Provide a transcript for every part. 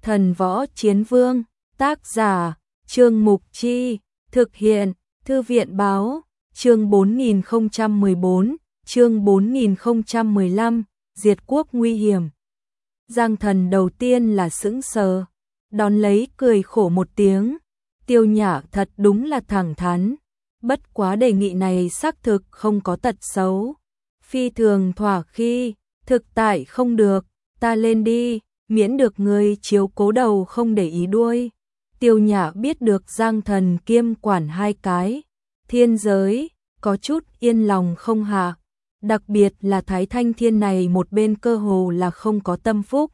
Thần Võ Chiến Vương, tác giả, Trương Mục Chi, thực hiện, Thư viện Báo, chương 4014, chương 4015, diệt quốc nguy hiểm. Giang Thần đầu tiên là sững sờ, đón lấy cười khổ một tiếng, Tiêu Nhã thật đúng là thẳng thắn, bất quá đề nghị này xác thực không có tật xấu. Phi thường thỏa khi, thực tại không được, ta lên đi, miễn được người chiếu cố đầu không để ý đuôi. Tiêu Nhã biết được Giang Thần kiêm quản hai cái thiên giới, có chút yên lòng không hạ, đặc biệt là Thái Thanh Thiên này một bên cơ hồ là không có tâm phúc.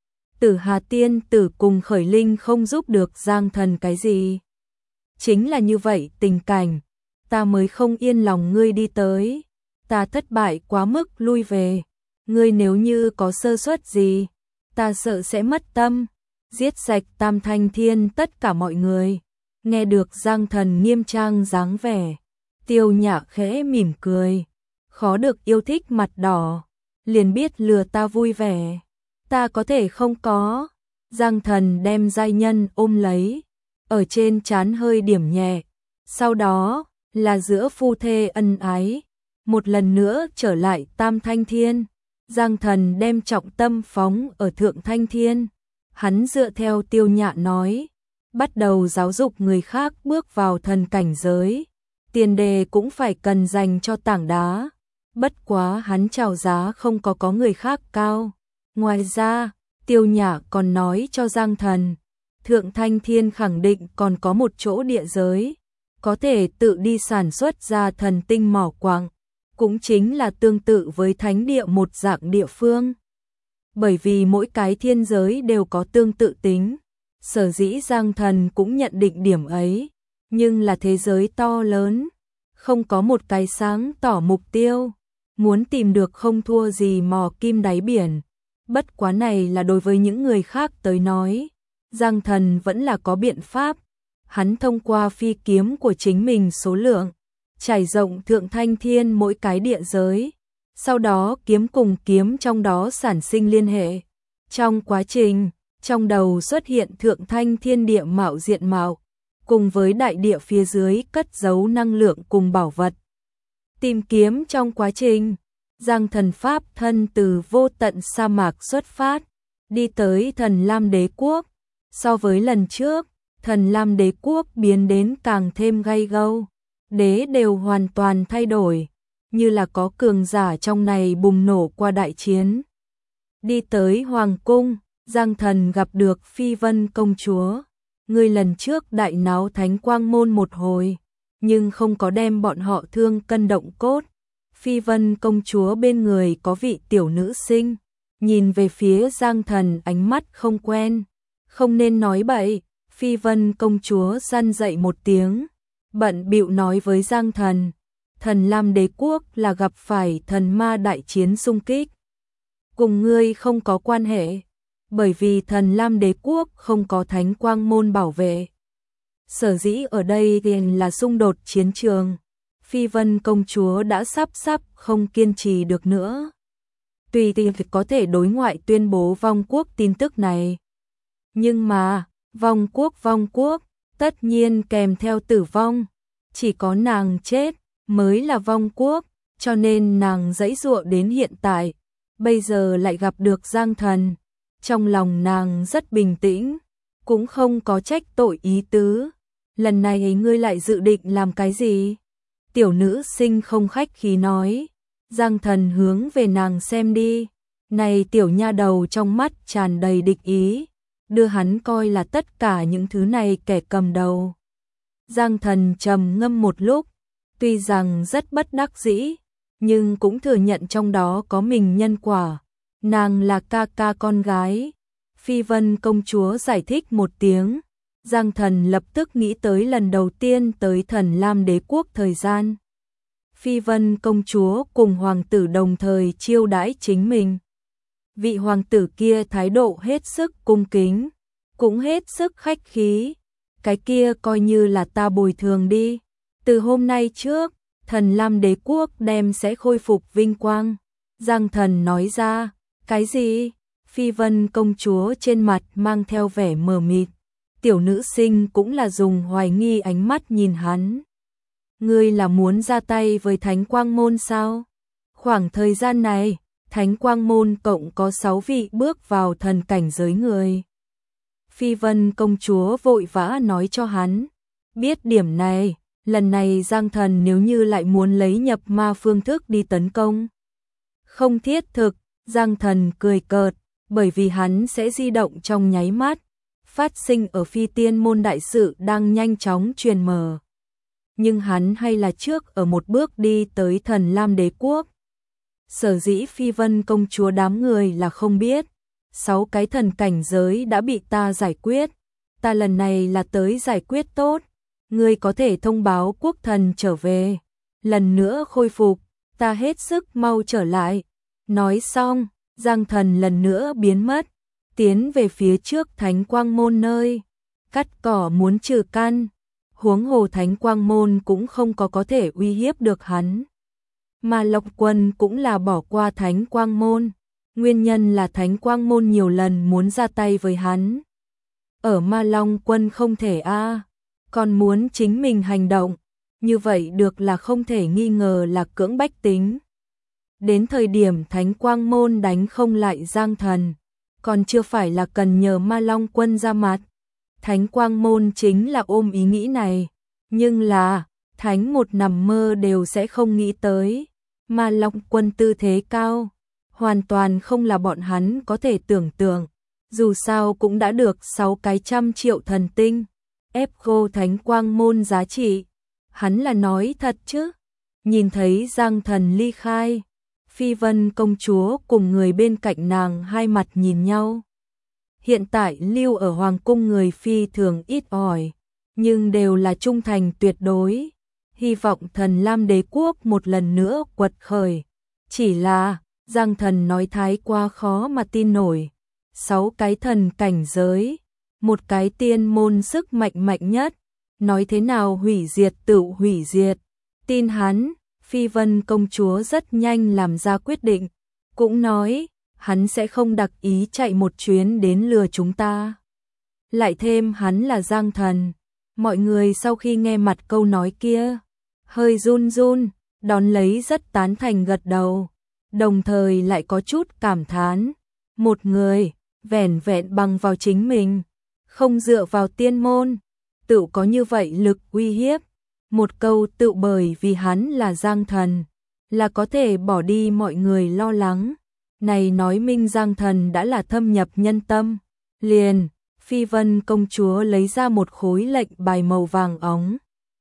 Tử Hà Tiên Tử cùng Khởi Linh không giúp được Giang Thần cái gì. Chính là như vậy tình cảnh, ta mới không yên lòng ngươi đi tới, ta thất bại quá mức lui về, ngươi nếu như có sơ suất gì, ta sợ sẽ mất tâm, giết sạch Tam Thanh Thiên tất cả mọi người. Nghe được Giang Thần nghiêm trang dáng vẻ, Tiêu Nhã khẽ mỉm cười, khó được yêu thích mặt đỏ, liền biết lừa ta vui vẻ, ta có thể không có. Giang Thần đem giai nhân ôm lấy, ở trên trán hơi điểm nhẹ, sau đó là giữa phu thê ân ái, một lần nữa trở lại Tam Thanh Thiên. Giang Thần đem trọng tâm phóng ở Thượng Thanh Thiên, hắn dựa theo Tiêu Nhã nói, bắt đầu giáo dục người khác bước vào thần cảnh giới, tiền đề cũng phải cần dành cho tảng đá, bất quá hắn chào giá không có người khác cao. Ngoài ra, Tiêu Nhã còn nói cho Giang Thần, Thượng Thanh Thiên khẳng định còn có một chỗ địa giới, có thể tự đi sản xuất ra thần tinh mỏ quặng, cũng chính là tương tự với thánh địa một dạng địa phương. Bởi vì mỗi cái thiên giới đều có tương tự tính, sở dĩ Giang Thần cũng nhận định điểm ấy, nhưng là thế giới to lớn, không có một cái sáng tỏ mục tiêu, muốn tìm được không thua gì mò kim đáy biển. Bất quá này là đối với những người khác tới nói, Giang Thần vẫn là có biện pháp, hắn thông qua phi kiếm của chính mình số lượng, trải rộng Thượng Thanh Thiên mỗi cái địa giới, sau đó kiếm cùng kiếm trong đó sản sinh liên hệ. Trong quá trình, trong đầu xuất hiện Thượng Thanh Thiên địa mạo diện mạo, cùng với đại địa phía dưới cất giấu năng lượng cùng bảo vật. Tìm kiếm trong quá trình, Giang Thần pháp thân từ vô tận sa mạc xuất phát, đi tới Thần Lam Đế Quốc. So với lần trước, Thần Lam Đế Quốc biến đến càng thêm gay gâu, đế đều hoàn toàn thay đổi, như là có cường giả trong này bùng nổ qua đại chiến. Đi tới Hoàng Cung, Giang Thần gặp được Phi Vân công chúa, người lần trước đại náo Thánh Quang Môn một hồi, nhưng không có đem bọn họ thương cân động cốt. Phi Vân công chúa bên người có vị tiểu nữ sinh, nhìn về phía Giang Thần ánh mắt không quen, không nên nói bậy. Phi Vân công chúa răn dậy một tiếng, bận bịu nói với Giang Thần, Thần Lam Đế Quốc là gặp phải thần ma đại chiến xung kích, cùng ngươi không có quan hệ, bởi vì Thần Lam Đế Quốc không có Thánh Quang Môn bảo vệ. Sở dĩ ở đây là xung đột chiến trường. Phi Vân công chúa đã sắp không kiên trì được nữa. Tùy tiện có thể đối ngoại tuyên bố vong quốc tin tức này. Nhưng mà, vong quốc, tất nhiên kèm theo tử vong. Chỉ có nàng chết mới là vong quốc, cho nên nàng giãy giụa đến hiện tại. Bây giờ lại gặp được Giang Thần. Trong lòng nàng rất bình tĩnh, cũng không có trách tội ý tứ. Lần này ngươi lại dự định làm cái gì? Tiểu nữ sinh không khách khí nói. Giang Thần hướng về nàng xem đi. Này tiểu nha đầu trong mắt tràn đầy địch ý, đưa hắn coi là tất cả những thứ này kẻ cầm đầu. Giang Thần trầm ngâm một lúc, tuy rằng rất bất đắc dĩ, nhưng cũng thừa nhận trong đó có mình nhân quả. Nàng là ca ca con gái. Phi Vân công chúa giải thích một tiếng. Giang Thần lập tức nghĩ tới lần đầu tiên tới Thần Lam Đế Quốc thời gian. Phi Vân công chúa cùng hoàng tử đồng thời chiêu đãi chính mình. Vị hoàng tử kia thái độ hết sức cung kính, cũng hết sức khách khí. Cái kia coi như là ta bồi thường đi. Từ hôm nay trước, Thần Lam Đế Quốc đem sẽ khôi phục vinh quang. Giang Thần nói ra, cái gì? Phi Vân công chúa trên mặt mang theo vẻ mờ mịt, tiểu nữ sinh cũng là dùng hoài nghi ánh mắt nhìn hắn. Ngươi là muốn ra tay với Thánh Quang Môn sao? Khoảng thời gian này, Thánh Quang Môn cộng có 6 vị bước vào thần cảnh giới người. Phi Vân công chúa vội vã nói cho hắn, biết điểm này, lần này Giang Thần nếu như lại muốn lấy nhập ma phương thức đi tấn công. Không thiết thực, Giang Thần cười cợt, bởi vì hắn sẽ di động trong nháy mắt, phát sinh ở Phi Tiên môn đại sự đang nhanh chóng truyền mở. Nhưng hắn hay là trước ở một bước đi tới Thần Lam Đế quốc. Sở dĩ Phi Vân công chúa đám người là không biết, 6 cái thần cảnh giới đã bị ta giải quyết, ta lần này là tới giải quyết tốt, ngươi có thể thông báo quốc thần trở về, lần nữa khôi phục, ta hết sức mau trở lại. Nói xong, Giang Thần lần nữa biến mất, tiến về phía trước Thánh Quang Môn nơi, cắt cỏ muốn trừ căn, huống hồ Thánh Quang Môn cũng không có thể uy hiếp được hắn. Mà Lộc Quân cũng là bỏ qua Thánh Quang Môn, nguyên nhân là Thánh Quang Môn nhiều lần muốn ra tay với hắn. Ở Ma Long Quân không thể còn muốn chính mình hành động, như vậy được là không thể nghi ngờ là cưỡng bách tính. Đến thời điểm Thánh Quang Môn đánh không lại Giang Thần, còn chưa phải là cần nhờ Ma Long Quân ra mặt. Thánh Quang Môn chính là ôm ý nghĩ này, nhưng là Thánh một nằm mơ đều sẽ không nghĩ tới. Ma Long Quân tư thế cao, hoàn toàn không là bọn hắn có thể tưởng tượng, dù sao cũng đã được 6 cái 100 triệu thần tinh, ép cô Thánh Quang Môn giá trị. Hắn là nói thật chứ? Nhìn thấy Giang Thần ly khai, Phi Vân công chúa cùng người bên cạnh nàng hai mặt nhìn nhau. Hiện tại lưu ở Hoàng cung người phi thường ít ỏi, nhưng đều là trung thành tuyệt đối. Hy vọng Thần Lam Đế quốc một lần nữa quật khởi. Chỉ là, Giang Thần nói thái quá khó mà tin nổi. 6 cái thần cảnh giới, một cái tiên môn sức mạnh mạnh nhất, nói thế nào hủy diệt tự hủy diệt. Tin hắn, Phi Vân công chúa rất nhanh làm ra quyết định, cũng nói, hắn sẽ không đặc ý chạy một chuyến đến lừa chúng ta. Lại thêm hắn là Giang Thần. Mọi người sau khi nghe mặt câu nói kia, hơi run run, đón lấy rất tán thành gật đầu, đồng thời lại có chút cảm thán. Một người, vẻn vẹn bằng vào chính mình, không dựa vào tiên môn, tự có như vậy lực uy hiếp. Một câu tự bởi vì hắn là Giang Thần, là có thể bỏ đi mọi người lo lắng. Này nói minh Giang Thần đã là thâm nhập nhân tâm. Liền, Phi Vân công chúa lấy ra một khối lệnh bài màu vàng óng.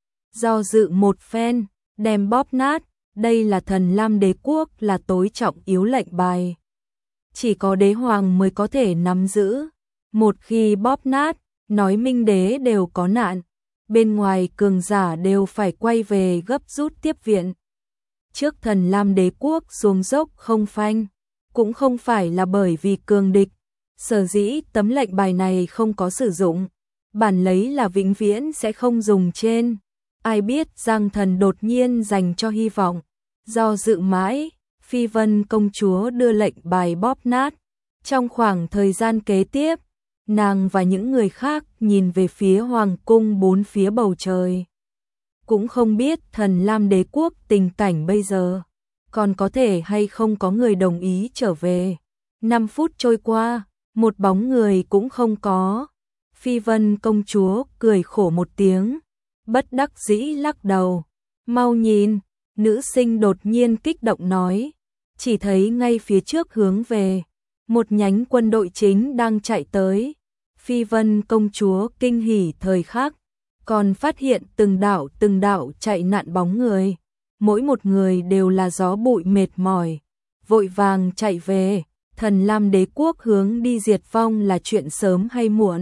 Do dự một phen, đem bóp nát, đây là Thần Lam Đế quốc là tối trọng yếu lệnh bài. Chỉ có đế hoàng mới có thể nắm giữ. Một khi bóp nát, nói minh đế đều có nạn. Bên ngoài cường giả đều phải quay về gấp rút tiếp viện. Trước Thần Lam Đế quốc xuống dốc không phanh, cũng không phải là bởi vì cường địch. Sở dĩ tấm lệnh bài này không có sử dụng, bản lấy là vĩnh viễn sẽ không dùng trên. Ai biết Giang Thần đột nhiên dành cho hy vọng. Do dự mãi, Phi Vân công chúa đưa lệnh bài bóp nát. Trong khoảng thời gian kế tiếp, nàng và những người khác nhìn về phía hoàng cung bốn phía bầu trời. Cũng không biết Thần Lam Đế quốc tình cảnh bây giờ, còn có thể hay không có người đồng ý trở về. 5 phút trôi qua, một bóng người cũng không có. Phi Vân công chúa cười khổ một tiếng, bất đắc dĩ lắc đầu. Mau nhìn, nữ sinh đột nhiên kích động nói, chỉ thấy ngay phía trước hướng về, một nhánh quân đội chính đang chạy tới. Phi Vân công chúa kinh hỉ thời khắc, còn phát hiện từng đạo chạy nạn bóng người, mỗi một người đều là gió bụi mệt mỏi, vội vàng chạy về. Thần Lam Đế quốc hướng đi diệt vong là chuyện sớm hay muộn.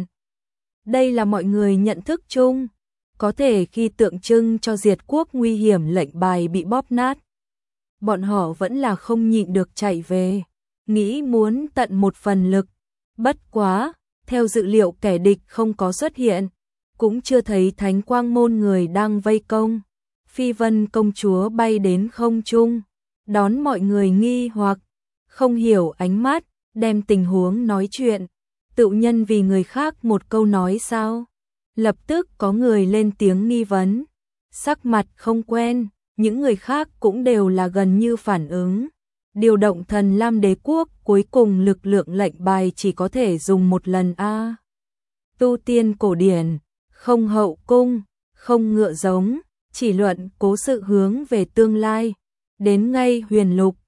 Đây là mọi người nhận thức chung, có thể khi tượng trưng cho diệt quốc nguy hiểm lệnh bài bị bóp nát, bọn họ vẫn là không nhịn được chạy về, nghĩ muốn tận một phần lực. Bất quá, theo dự liệu kẻ địch không có xuất hiện, cũng chưa thấy Thánh Quang môn người đang vây công. Phi Vân công chúa bay đến không trung, đón mọi người nghi hoặc không hiểu ánh mắt, đem tình huống nói chuyện, tự nhân vì người khác một câu nói sao? Lập tức có người lên tiếng nghi vấn, sắc mặt không quen, những người khác cũng đều là gần như phản ứng. Điều động Thần Lam Đế quốc, cuối cùng lực lượng lệnh bài chỉ có thể dùng một lần a. Tu tiên cổ điển, không hậu cung, không ngựa giống, chỉ luận cố sự hướng về tương lai. Đến ngay Huyền Lục,